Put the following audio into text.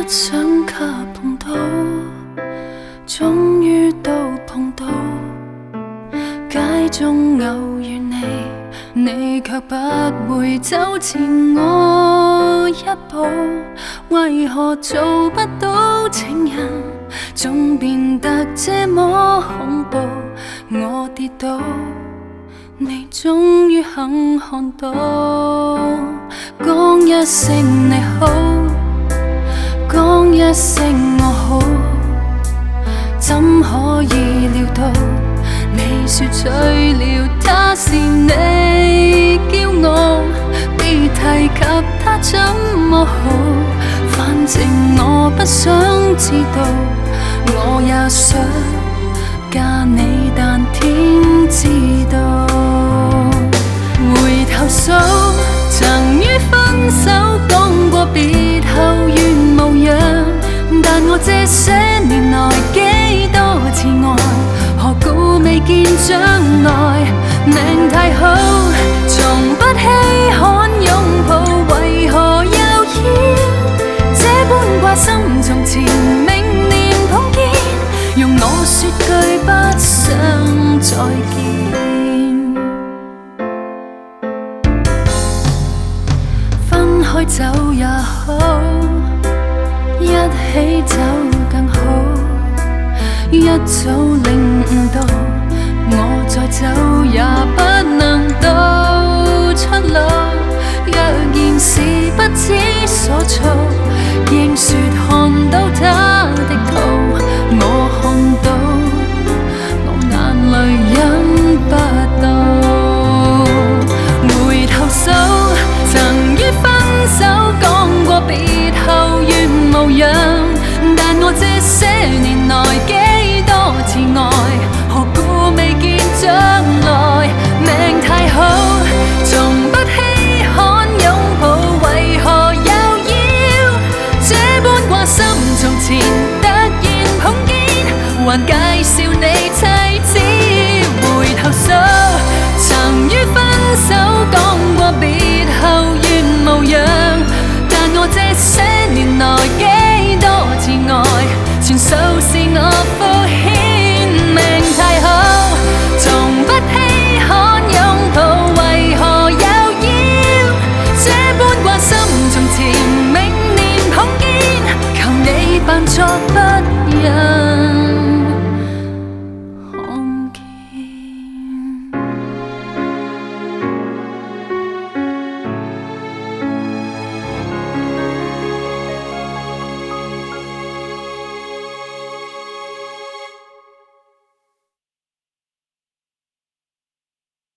想及碰到，終於都碰到。街中偶遇你，你卻不會走前我一步。為何做不到情人，總變得這麼恐怖？我跌倒，你終於肯看到，講一聲你好，講一聲我好，怎可以料到你說醉了他是你驕傲？別提及他怎麼好，反正我不想知道。我也想嫁你，但天知道。回頭數，曾於分手講過別後原無恙，但我這些年來幾多次愛，何故未見將來？命太好，從不稀罕擁抱，為何又要這般掛心？從前明年碰見，用我說句不想再見。分開走也好，一起走更好。一早領悟到，我再走也不能到出路。若然是不知所措，應說看到他的圖，我看到，我眼淚忍不到。回頭數，曾於分手講過別後原無恙，但我這些年來幾多次愛，何故未見將來？命太好，從不稀罕擁抱，為何又要這般掛心？從前突然碰見，還介紹你妻子。回頭數，曾於分手講過別後原無恙，但我這些